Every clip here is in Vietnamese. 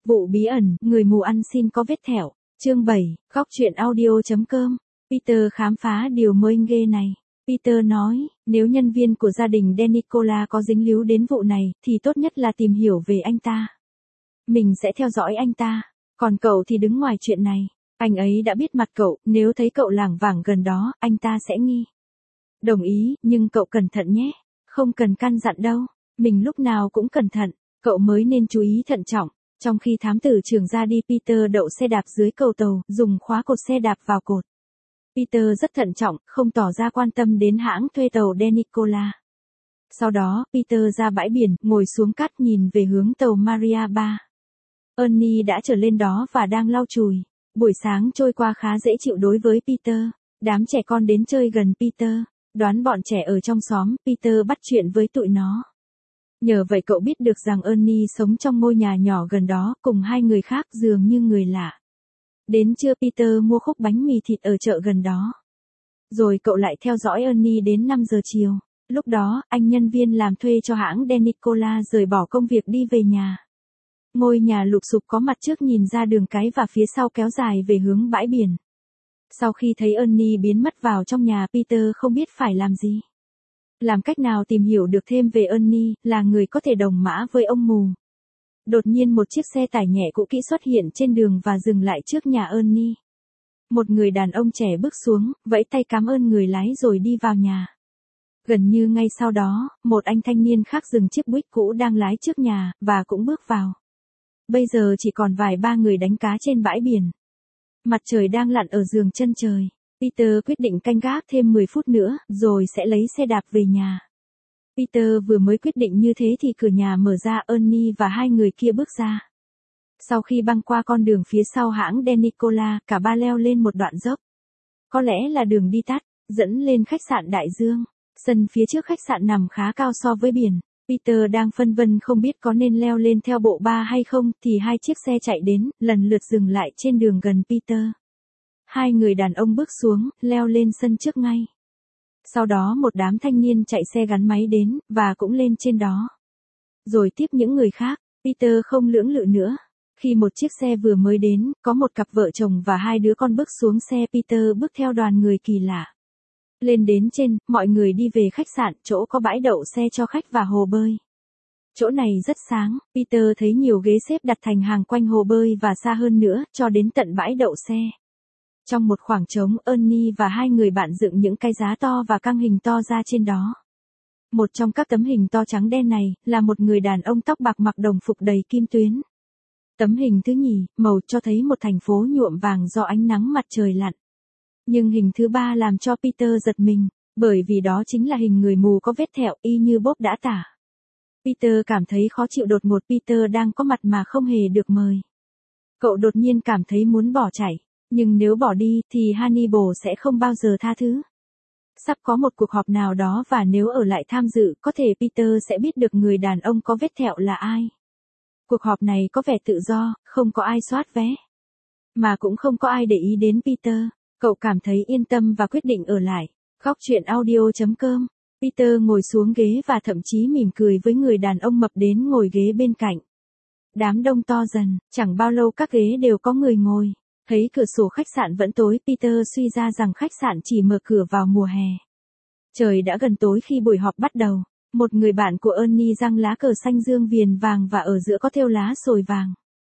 Vụ bí ẩn, người mù ăn xin có vết thẹo. Chương 7, góc truyện audio.com. Peter khám phá điều mới ghê này. Peter nói, nếu nhân viên của gia đình Denicola có dính líu đến vụ này, thì tốt nhất là tìm hiểu về anh ta. Mình sẽ theo dõi anh ta. Còn cậu thì đứng ngoài chuyện này. Anh ấy đã biết mặt cậu, nếu thấy cậu lảng vảng gần đó, anh ta sẽ nghi. Đồng ý, nhưng cậu cẩn thận nhé. Không cần căn dặn đâu. Mình lúc nào cũng cẩn thận. Cậu mới nên chú ý thận trọng. Trong khi thám tử trưởng ra đi, Peter đậu xe đạp dưới cầu tàu, dùng khóa cột xe đạp vào cột. Peter rất thận trọng, không tỏ ra quan tâm đến hãng thuê tàu Denicola. Sau đó, Peter ra bãi biển, ngồi xuống cát nhìn về hướng tàu Maria 3. Ernie đã trở lên đó và đang lau chùi. Buổi sáng trôi qua khá dễ chịu đối với Peter. Đám trẻ con đến chơi gần Peter. Đoán bọn trẻ ở trong xóm, Peter bắt chuyện với tụi nó. Nhờ vậy cậu biết được rằng Ernie sống trong ngôi nhà nhỏ gần đó, cùng hai người khác dường như người lạ. Đến trưa Peter mua khúc bánh mì thịt ở chợ gần đó. Rồi cậu lại theo dõi Ernie đến 5 giờ chiều. Lúc đó, anh nhân viên làm thuê cho hãng Denicola rời bỏ công việc đi về nhà. Ngôi nhà lụp xụp có mặt trước nhìn ra đường cái và phía sau kéo dài về hướng bãi biển. Sau khi thấy Ernie biến mất vào trong nhà, Peter không biết phải làm gì. Làm cách nào tìm hiểu được thêm về Ernie, là người có thể đồng mã với ông mù. Đột nhiên một chiếc xe tải nhẹ cũ kỹ xuất hiện trên đường và dừng lại trước nhà Ernie. Một người đàn ông trẻ bước xuống, vẫy tay cảm ơn người lái rồi đi vào nhà. Gần như ngay sau đó, một anh thanh niên khác dừng chiếc Buick cũ đang lái trước nhà, và cũng bước vào. Bây giờ chỉ còn vài ba người đánh cá trên bãi biển. Mặt trời đang lặn ở giường chân trời. Peter quyết định canh gác thêm 10 phút nữa, rồi sẽ lấy xe đạp về nhà. Peter vừa mới quyết định như thế thì cửa nhà mở ra, Ernie và hai người kia bước ra. Sau khi băng qua con đường phía sau hãng Denicola, cả ba leo lên một đoạn dốc. Có lẽ là đường đi tắt, dẫn lên khách sạn Đại Dương. Sân phía trước khách sạn nằm khá cao so với biển. Peter đang phân vân không biết có nên leo lên theo bộ ba hay không, thì hai chiếc xe chạy đến, lần lượt dừng lại trên đường gần Peter. Hai người đàn ông bước xuống, leo lên sân trước ngay. Sau đó một đám thanh niên chạy xe gắn máy đến, và cũng lên trên đó. Rồi tiếp những người khác, Peter không lưỡng lự nữa. Khi một chiếc xe vừa mới đến, có một cặp vợ chồng và hai đứa con bước xuống xe, Peter bước theo đoàn người kỳ lạ. Lên đến trên, mọi người đi về khách sạn, chỗ có bãi đậu xe cho khách và hồ bơi. Chỗ này rất sáng, Peter thấy nhiều ghế xếp đặt thành hàng quanh hồ bơi và xa hơn nữa, cho đến tận bãi đậu xe. Trong một khoảng trống, Ernie và hai người bạn dựng những cái giá to và căng hình to ra trên đó. Một trong các tấm hình to trắng đen này, là một người đàn ông tóc bạc mặc đồng phục đầy kim tuyến. Tấm hình thứ nhì, màu cho thấy một thành phố nhuộm vàng do ánh nắng mặt trời lặn. Nhưng hình thứ ba làm cho Peter giật mình, bởi vì đó chính là hình người mù có vết thẹo y như Bob đã tả. Peter cảm thấy khó chịu, đột ngột Peter đang có mặt mà không hề được mời. Cậu đột nhiên cảm thấy muốn bỏ chạy. Nhưng nếu bỏ đi thì Hannibal sẽ không bao giờ tha thứ. Sắp có một cuộc họp nào đó và nếu ở lại tham dự, có thể Peter sẽ biết được người đàn ông có vết thẹo là ai. Cuộc họp này có vẻ tự do, không có ai soát vé. Mà cũng không có ai để ý đến Peter. Cậu cảm thấy yên tâm và quyết định ở lại. Góc truyện audio.com. Peter ngồi xuống ghế và thậm chí mỉm cười với người đàn ông mập đến ngồi ghế bên cạnh. Đám đông to dần, chẳng bao lâu các ghế đều có người ngồi. Thấy cửa sổ khách sạn vẫn tối, Peter suy ra rằng khách sạn chỉ mở cửa vào mùa hè. Trời đã gần tối khi buổi họp bắt đầu. Một người bạn của Ernie giăng lá cờ xanh dương viền vàng và ở giữa có thêu lá sồi vàng.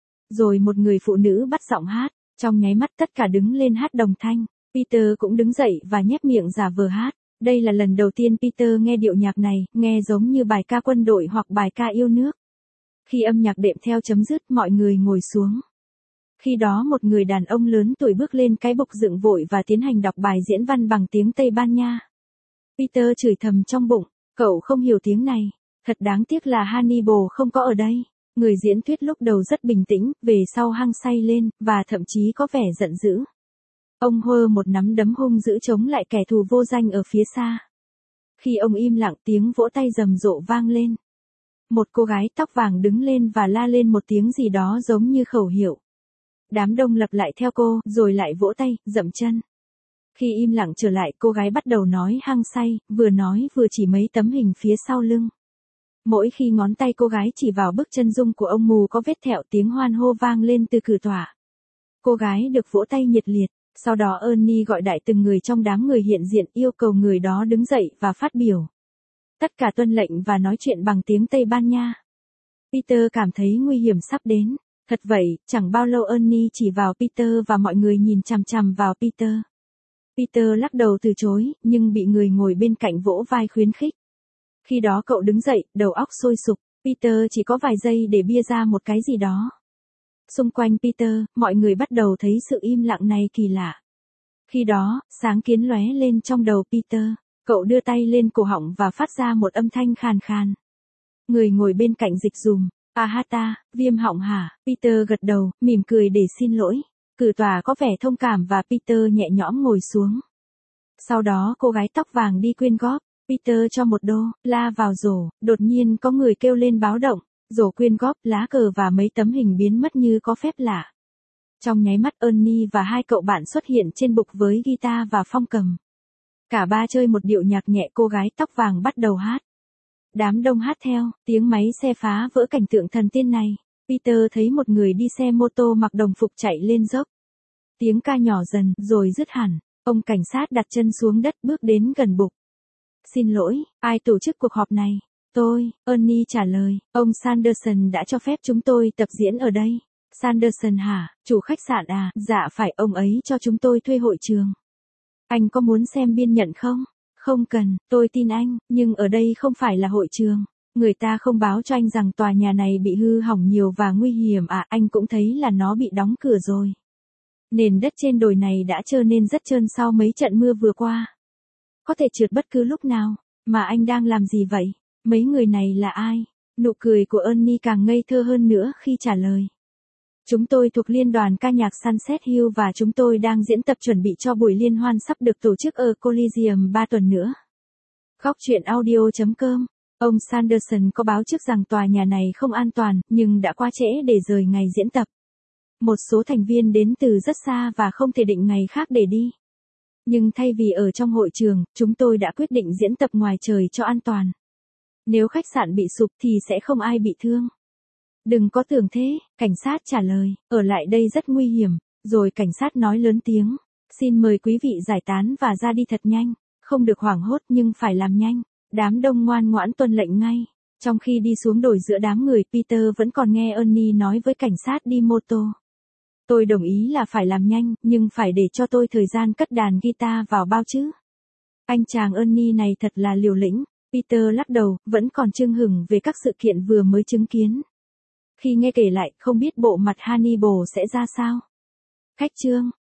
Rồi một người phụ nữ bắt giọng hát. Trong nháy mắt tất cả đứng lên hát đồng thanh. Peter cũng đứng dậy và nhếch miệng giả vờ hát. Đây là lần đầu tiên Peter nghe điệu nhạc này, nghe giống như bài ca quân đội hoặc bài ca yêu nước. Khi âm nhạc đệm theo chấm dứt, mọi người ngồi xuống. Khi đó một người đàn ông lớn tuổi bước lên cái bục dựng vội và tiến hành đọc bài diễn văn bằng tiếng Tây Ban Nha. Peter chửi thầm trong bụng, cậu không hiểu tiếng này. Thật đáng tiếc là Hannibal không có ở đây. Người diễn thuyết lúc đầu rất bình tĩnh, về sau hăng say lên, và thậm chí có vẻ giận dữ. Ông hơ một nắm đấm hung dữ chống lại kẻ thù vô danh ở phía xa. Khi ông im lặng, tiếng vỗ tay rầm rộ vang lên. Một cô gái tóc vàng đứng lên và la lên một tiếng gì đó giống như khẩu hiệu. Đám đông lặp lại theo cô, rồi lại vỗ tay, dậm chân. Khi im lặng trở lại, cô gái bắt đầu nói hăng say, vừa nói vừa chỉ mấy tấm hình phía sau lưng. Mỗi khi ngón tay cô gái chỉ vào bức chân dung của ông mù có vết thẹo, tiếng hoan hô vang lên từ cử tọa. Cô gái được vỗ tay nhiệt liệt, sau đó Ernie gọi đại từng người trong đám người hiện diện, yêu cầu người đó đứng dậy và phát biểu. Tất cả tuân lệnh và nói chuyện bằng tiếng Tây Ban Nha. Peter cảm thấy nguy hiểm sắp đến. Thật vậy, chẳng bao lâu Ernie chỉ vào Peter và mọi người nhìn chằm chằm vào Peter. Peter lắc đầu từ chối, nhưng bị người ngồi bên cạnh vỗ vai khuyến khích. Khi đó cậu đứng dậy, đầu óc sôi sục. Peter chỉ có vài giây để bia ra một cái gì đó. Xung quanh Peter, mọi người bắt đầu thấy sự im lặng này kỳ lạ. Khi đó, sáng kiến lóe lên trong đầu Peter. Cậu đưa tay lên cổ họng và phát ra một âm thanh khàn khàn. Người ngồi bên cạnh dịch dùm. Ahata, viêm họng hả? Peter gật đầu, mỉm cười để xin lỗi. Cử tòa có vẻ thông cảm và Peter nhẹ nhõm ngồi xuống. Sau đó cô gái tóc vàng đi quyên góp. Peter cho $1, la vào rổ, đột nhiên có người kêu lên báo động. Rổ quyên góp, lá cờ và mấy tấm hình biến mất như có phép lạ. Trong nháy mắt Ernie và hai cậu bạn xuất hiện trên bục với guitar và phong cầm. Cả ba chơi một điệu nhạc nhẹ, cô gái tóc vàng bắt đầu hát. Đám đông hát theo, tiếng máy xe phá vỡ cảnh tượng thần tiên này. Peter thấy một người đi xe mô tô mặc đồng phục chạy lên dốc. Tiếng ca nhỏ dần, rồi dứt hẳn. Ông cảnh sát đặt chân xuống đất, bước đến gần bục. Xin lỗi, ai tổ chức cuộc họp này? Tôi, Ernie trả lời. Ông Sanderson đã cho phép chúng tôi tập diễn ở đây. Sanderson hả? Chủ khách sạn à? Dạ phải, ông ấy cho chúng tôi thuê hội trường. Anh có muốn xem biên nhận không? Không cần, tôi tin anh, nhưng ở đây không phải là hội trường. Người ta không báo cho anh rằng tòa nhà này bị hư hỏng nhiều và nguy hiểm à? Anh cũng thấy là nó bị đóng cửa rồi. Nền đất trên đồi này đã trơn nên rất trơn sau mấy trận mưa vừa qua. Có thể trượt bất cứ lúc nào. Mà anh đang làm gì vậy? Mấy người này là ai? Nụ cười của Ernie càng ngây thơ hơn nữa khi trả lời. Chúng tôi thuộc liên đoàn ca nhạc Sunset Hill và chúng tôi đang diễn tập chuẩn bị cho buổi liên hoan sắp được tổ chức ở Coliseum 3 tuần nữa. Góc truyện audio.com. Ông Sanderson có báo trước rằng tòa nhà này không an toàn, nhưng đã quá trễ để rời ngày diễn tập. Một số thành viên đến từ rất xa và không thể định ngày khác để đi. Nhưng thay vì ở trong hội trường, chúng tôi đã quyết định diễn tập ngoài trời cho an toàn. Nếu khách sạn bị sụp thì sẽ không ai bị thương. Đừng có tưởng thế, cảnh sát trả lời, ở lại đây rất nguy hiểm. Rồi cảnh sát nói lớn tiếng, xin mời quý vị giải tán và ra đi thật nhanh, không được hoảng hốt nhưng phải làm nhanh. Đám đông ngoan ngoãn tuân lệnh ngay. Trong khi đi xuống đồi giữa đám người, Peter vẫn còn nghe Ernie nói với cảnh sát đi mô tô. Tôi đồng ý là phải làm nhanh, nhưng phải để cho tôi thời gian cất đàn guitar vào bao chứ. Anh chàng Ernie này thật là liều lĩnh. Peter lắc đầu, vẫn còn chưng hửng về các sự kiện vừa mới chứng kiến. Khi nghe kể lại, không biết bộ mặt Hannibal sẽ ra sao. Khách trương.